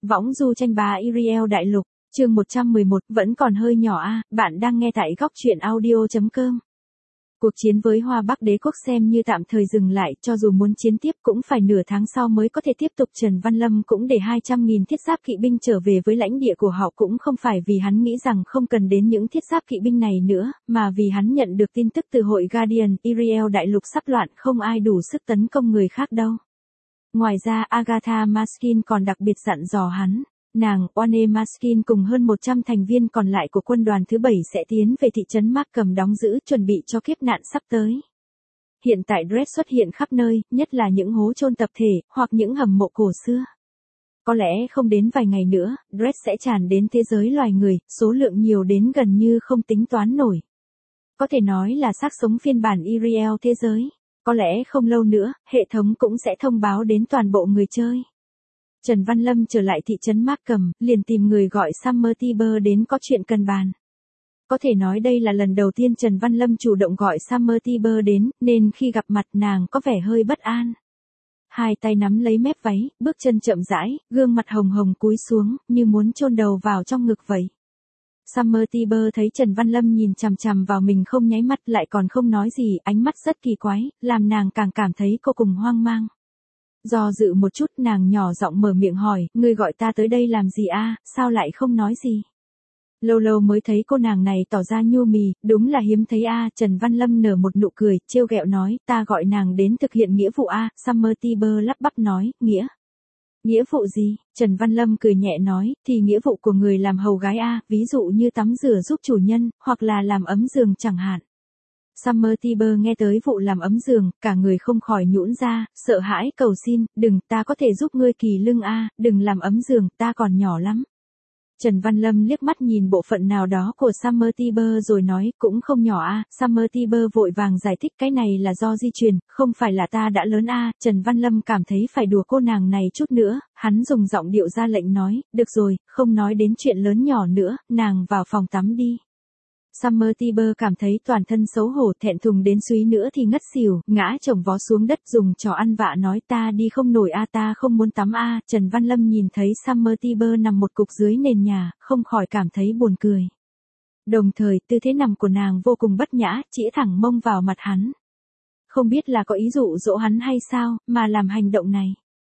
Võng du tranh bá Iriel đại lục, chương 111, vẫn còn hơi nhỏ a, bạn đang nghe tại góc truyện audio.com. Cuộc chiến với Hoa Bắc đế quốc xem như tạm thời dừng lại, cho dù muốn chiến tiếp cũng phải nửa tháng sau mới có thể tiếp tục. Trần Văn Lâm cũng để 200.000 thiết giáp kỵ binh trở về với lãnh địa của họ, cũng không phải vì hắn nghĩ rằng không cần đến những thiết giáp kỵ binh này nữa, mà vì hắn nhận được tin tức từ hội Guardian, Iriel đại lục sắp loạn, không ai đủ sức tấn công người khác đâu. Ngoài ra Agatha Maskin còn đặc biệt dặn dò hắn. Nàng, Oane Maskin cùng hơn 100 thành viên còn lại của quân đoàn thứ 7 sẽ tiến về thị trấn Markham đóng giữ, chuẩn bị cho kiếp nạn sắp tới. Hiện tại Dread xuất hiện khắp nơi, nhất là những hố chôn tập thể, hoặc những hầm mộ cổ xưa. Có lẽ không đến vài ngày nữa, Dread sẽ tràn đến thế giới loài người, số lượng nhiều đến gần như không tính toán nổi. Có thể nói là xác sống phiên bản Iriel thế giới. Có lẽ không lâu nữa, hệ thống cũng sẽ thông báo đến toàn bộ người chơi. Trần Văn Lâm trở lại thị trấn Markham, liền tìm người gọi Summer Tiber đến có chuyện cần bàn. Có thể nói đây là lần đầu tiên Trần Văn Lâm chủ động gọi Summer Tiber đến, nên khi gặp mặt nàng có vẻ hơi bất an. Hai tay nắm lấy mép váy, bước chân chậm rãi, gương mặt hồng hồng cúi xuống, như muốn chôn đầu vào trong ngực vậy. Summer Tiber thấy Trần Văn Lâm nhìn chằm chằm vào mình không nháy mắt, lại còn không nói gì, ánh mắt rất kỳ quái, làm nàng càng cảm thấy cô cùng hoang mang. Do dự một chút, nàng nhỏ giọng mở miệng hỏi, ngươi gọi ta tới đây làm gì a? Sao lại không nói gì? Lâu lâu mới thấy cô nàng này tỏ ra nhu mì, đúng là hiếm thấy a. Trần Văn Lâm nở một nụ cười, trêu ghẹo nói, ta gọi nàng đến thực hiện nghĩa vụ a. Summer Tiber lắp bắp nói, nghĩa vụ gì? Trần Văn Lâm cười nhẹ nói, thì nghĩa vụ của người làm hầu gái a, ví dụ như tắm rửa giúp chủ nhân, hoặc là làm ấm giường chẳng hạn. Summer Tiber nghe tới vụ làm ấm giường, cả người không khỏi nhũn ra, sợ hãi cầu xin, đừng, ta có thể giúp ngươi kỳ lưng a, đừng làm ấm giường, ta còn nhỏ lắm. Trần Văn Lâm liếc mắt nhìn bộ phận nào đó của Summer Tiber rồi nói, cũng không nhỏ a. Summer Tiber vội vàng giải thích, cái này là do di truyền, không phải là ta đã lớn a. Trần Văn Lâm cảm thấy phải đùa cô nàng này chút nữa, hắn dùng giọng điệu ra lệnh nói, được rồi, không nói đến chuyện lớn nhỏ nữa, nàng vào phòng tắm đi. Summer Tiber cảm thấy toàn thân xấu hổ, thẹn thùng đến suýt nữa thì ngất xỉu, ngã chồng vó xuống đất, dùng trò ăn vạ nói, ta đi không nổi a, ta không muốn tắm a. Trần Văn Lâm nhìn thấy Summer Tiber nằm một cục dưới nền nhà, không khỏi cảm thấy buồn cười. Đồng thời, tư thế nằm của nàng vô cùng bất nhã, chĩa thẳng mông vào mặt hắn. Không biết là có ý dụ dỗ hắn hay sao, mà làm hành động này.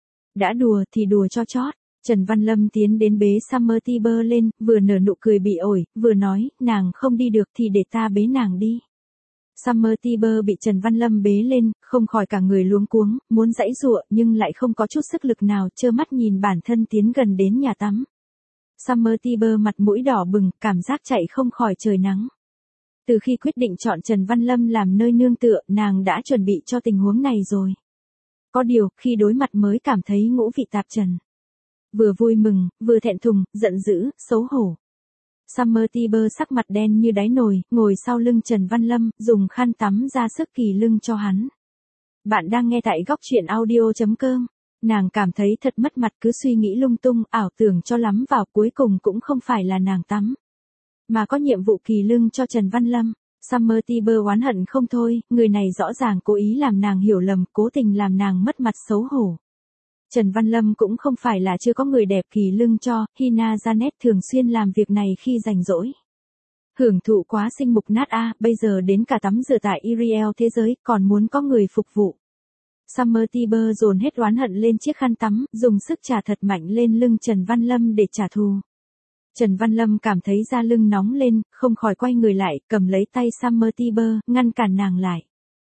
Đã đùa thì đùa cho chót. Trần Văn Lâm tiến đến bế Summer Tiber lên, vừa nở nụ cười bị ổi, vừa nói, nàng không đi được thì để ta bế nàng đi. Summer Tiber bị Trần Văn Lâm bế lên, không khỏi cả người luống cuống, muốn giãy giụa nhưng lại không có chút sức lực nào, trơ mắt nhìn bản thân tiến gần đến nhà tắm. Summer Tiber mặt mũi đỏ bừng, cảm giác chạy không khỏi trời nắng. Từ khi quyết định chọn Trần Văn Lâm làm nơi nương tựa, nàng đã chuẩn bị cho tình huống này rồi. Có điều, khi đối mặt mới cảm thấy ngũ vị tạp trần. Vừa vui mừng, vừa thẹn thùng, giận dữ, xấu hổ. Summer Tiber sắc mặt đen như đáy nồi, ngồi sau lưng Trần Văn Lâm, dùng khăn tắm ra sức kỳ lưng cho hắn. Bạn đang nghe tại góc truyện audio.com. Nàng cảm thấy thật mất mặt, cứ suy nghĩ lung tung, ảo tưởng cho lắm vào, cuối cùng cũng không phải là nàng tắm, mà có nhiệm vụ kỳ lưng cho Trần Văn Lâm. Summer Tiber oán hận không thôi, người này rõ ràng cố ý làm nàng hiểu lầm, cố tình làm nàng mất mặt xấu hổ. Trần Văn Lâm cũng không phải là chưa có người đẹp kỳ lưng cho, Hina Janet thường xuyên làm việc này khi rảnh rỗi. Hưởng thụ quá sinh mục nát a, bây giờ đến cả tắm rửa tại Iriel thế giới, còn muốn có người phục vụ. Summer Tiber dồn hết oán hận lên chiếc khăn tắm, dùng sức chà thật mạnh lên lưng Trần Văn Lâm để trả thù. Trần Văn Lâm cảm thấy da lưng nóng lên, không khỏi quay người lại, cầm lấy tay Summer Tiber, ngăn cản nàng lại.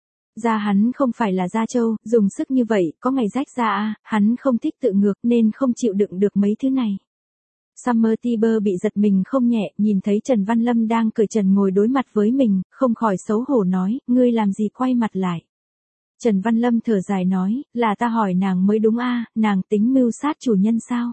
Da hắn không phải là da trâu, dùng sức như vậy, có ngày rách da a, hắn không thích tự ngược nên không chịu đựng được mấy thứ này. Summer Tiber bị giật mình không nhẹ, nhìn thấy Trần Văn Lâm đang cởi trần ngồi đối mặt với mình, không khỏi xấu hổ nói, ngươi làm gì quay mặt lại. Trần Văn Lâm thở dài nói, là ta hỏi nàng mới đúng a, nàng tính mưu sát chủ nhân sao?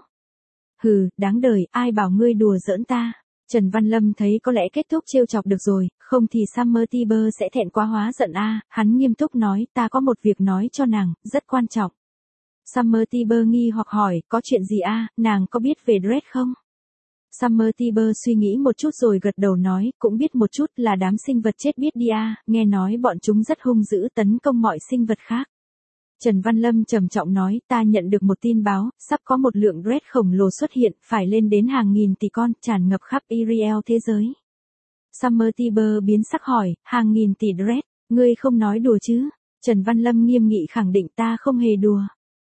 Hừ, đáng đời, ai bảo ngươi đùa giỡn ta. Trần Văn Lâm thấy có lẽ kết thúc trêu chọc được rồi, không thì Summer Tiber sẽ thẹn quá hóa giận a. Hắn nghiêm túc nói, ta có một việc nói cho nàng, rất quan trọng. Summer Tiber nghi hoặc hỏi, có chuyện gì a, nàng có biết về Dread không? Summer Tiber suy nghĩ một chút rồi gật đầu nói, cũng biết một chút, là đám sinh vật chết biết đi a, nghe nói bọn chúng rất hung dữ tấn công mọi sinh vật khác. Trần Văn Lâm trầm trọng nói, ta nhận được một tin báo, sắp có một lượng Dread khổng lồ xuất hiện, phải lên đến hàng nghìn tỷ con, tràn ngập khắp Iriel thế giới. Summer Tiber biến sắc hỏi, hàng nghìn tỷ Dread, ngươi không nói đùa chứ? Trần Văn Lâm nghiêm nghị khẳng định ta không hề đùa.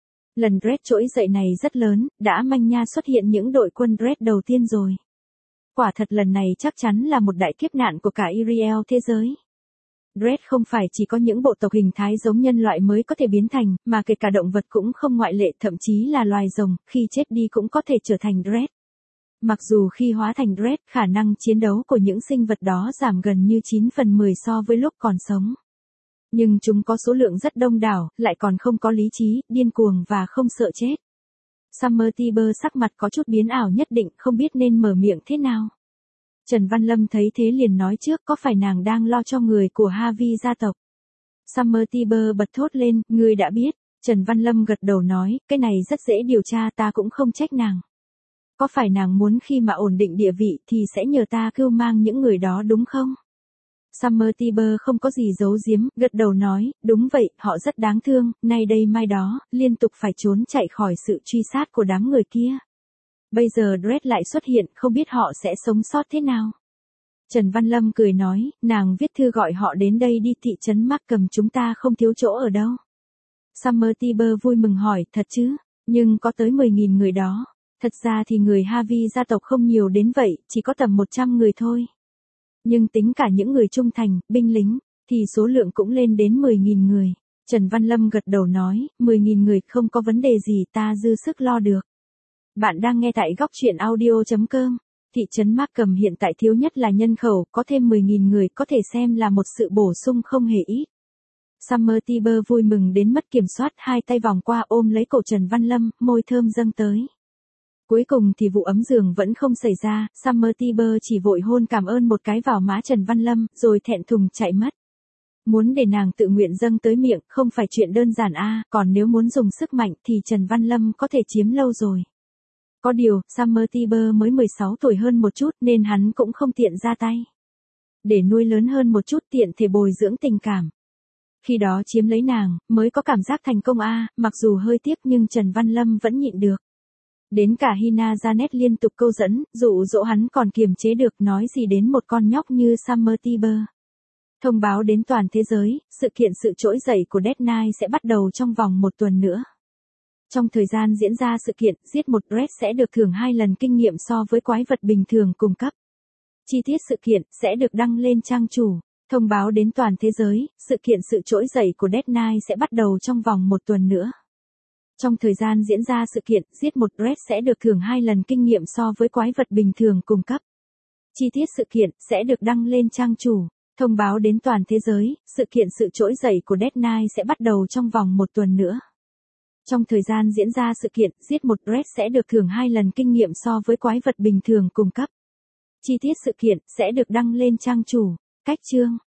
Lần Dread trỗi dậy này rất lớn, đã manh nha xuất hiện những đội quân Dread đầu tiên rồi. Quả thật lần này chắc chắn là một đại kiếp nạn của cả Iriel thế giới. Dread không phải chỉ có những bộ tộc hình thái giống nhân loại mới có thể biến thành, mà kể cả động vật cũng không ngoại lệ, thậm chí là loài rồng, khi chết đi cũng có thể trở thành Dread. Mặc dù khi hóa thành Dread, khả năng chiến đấu của những sinh vật đó giảm gần như 9/10 so với lúc còn sống. Nhưng chúng có số lượng rất đông đảo, lại còn không có lý trí, điên cuồng và không sợ chết. Summer Tiber sắc mặt có chút biến ảo nhất định, không biết nên mở miệng thế nào. Trần Văn Lâm thấy thế liền nói trước, có phải nàng đang lo cho người của Havi gia tộc? Summer Tiber bật thốt lên, ngươi đã biết. Trần Văn Lâm gật đầu nói, cái này rất dễ điều tra, ta cũng không trách nàng. Có phải nàng muốn khi mà ổn định địa vị thì sẽ nhờ ta cưu mang những người đó đúng không? Summer Tiber không có gì giấu giếm, gật đầu nói, đúng vậy, họ rất đáng thương, nay đây mai đó, liên tục phải trốn chạy khỏi sự truy sát của đám người kia. Bây giờ Dread lại xuất hiện, không biết họ sẽ sống sót thế nào. Trần Văn Lâm cười nói, nàng viết thư gọi họ đến đây đi, thị trấn Markham chúng ta không thiếu chỗ ở đâu. Summer Tiber vui mừng hỏi, thật chứ, nhưng có tới 10.000 người đó. Thật ra thì người Havi gia tộc không nhiều đến vậy, chỉ có tầm 100 người thôi. Nhưng tính cả những người trung thành, binh lính, thì số lượng cũng lên đến 10.000 người. Trần Văn Lâm gật đầu nói, 10.000 người không có vấn đề gì, ta dư sức lo được. Bạn đang nghe tại góc truyện audio.com. Thị trấn Markham hiện tại thiếu nhất là nhân khẩu, có thêm 10.000 người có thể xem là một sự bổ sung không hề ít. Summer Tiber vui mừng đến mất kiểm soát, hai tay vòng qua ôm lấy cổ Trần Văn Lâm, môi thơm dâng tới. Cuối cùng thì vụ ấm giường vẫn không xảy ra, Summer Tiber chỉ vội hôn cảm ơn một cái vào má Trần Văn Lâm, rồi thẹn thùng chạy mất. Muốn để nàng tự nguyện dâng tới miệng, không phải chuyện đơn giản còn nếu muốn dùng sức mạnh thì Trần Văn Lâm có thể chiếm lâu rồi. Có điều, Summer Tiber mới 16 tuổi hơn một chút nên hắn cũng không tiện ra tay. Để nuôi lớn hơn một chút tiện thể bồi dưỡng tình cảm. Khi đó chiếm lấy nàng, mới có cảm giác thành công mặc dù hơi tiếc nhưng Trần Văn Lâm vẫn nhịn được. Đến cả Hina Janet liên tục câu dẫn, dụ dỗ hắn còn kiềm chế được, nói gì đến một con nhóc như Summer Tiber. Thông báo đến toàn thế giới, sự kiện sự trỗi dậy của Death Knight sẽ bắt đầu trong vòng 1 tuần nữa. Trong thời gian diễn ra sự kiện, giết một Dread sẽ được thưởng 2 lần kinh nghiệm so với quái vật bình thường cùng cấp. Chi tiết sự kiện sẽ được đăng lên trang chủ. Thông báo đến toàn thế giới, sự kiện sự trỗi dậy của Death Knight sẽ bắt đầu trong vòng 1 tuần nữa. Trong thời gian diễn ra sự kiện, giết một Dread sẽ được thưởng 2 lần kinh nghiệm so với quái vật bình thường cùng cấp. Chi tiết sự kiện sẽ được đăng lên trang chủ. Thông báo đến toàn thế giới, sự kiện sự trỗi dậy của Death Knight sẽ bắt đầu trong vòng 1 tuần nữa. Trong thời gian diễn ra sự kiện, giết một Dread sẽ được thưởng 2 lần kinh nghiệm so với quái vật bình thường cùng cấp. Chi tiết sự kiện sẽ được đăng lên trang chủ. Cách chương